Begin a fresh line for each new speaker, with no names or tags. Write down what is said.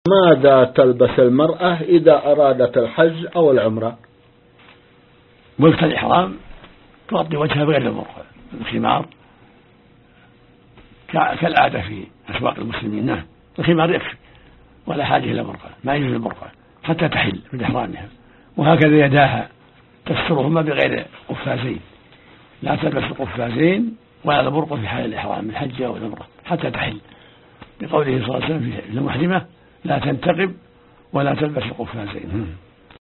ماذا تلبس المرأة إذا أرادت الحج أو العمرة؟
وقت الإحرام تغطي وجهها بغير البرقع، الخمار كالعادة في أسواق المسلمين. نعم، الخمار يكفي ولا حاجة إلى برقع، ما يجوز البرقع حتى تحل من إحرامها. وهكذا يداها تسترهما بغير قفازين، لا تلبس القفازين ولا البرقع في حال الإحرام من الحج أو العمرة حتى تحل، لقوله صلى الله عليه وسلم في المحرمة: لا تنتقب ولا تلبس القفازين.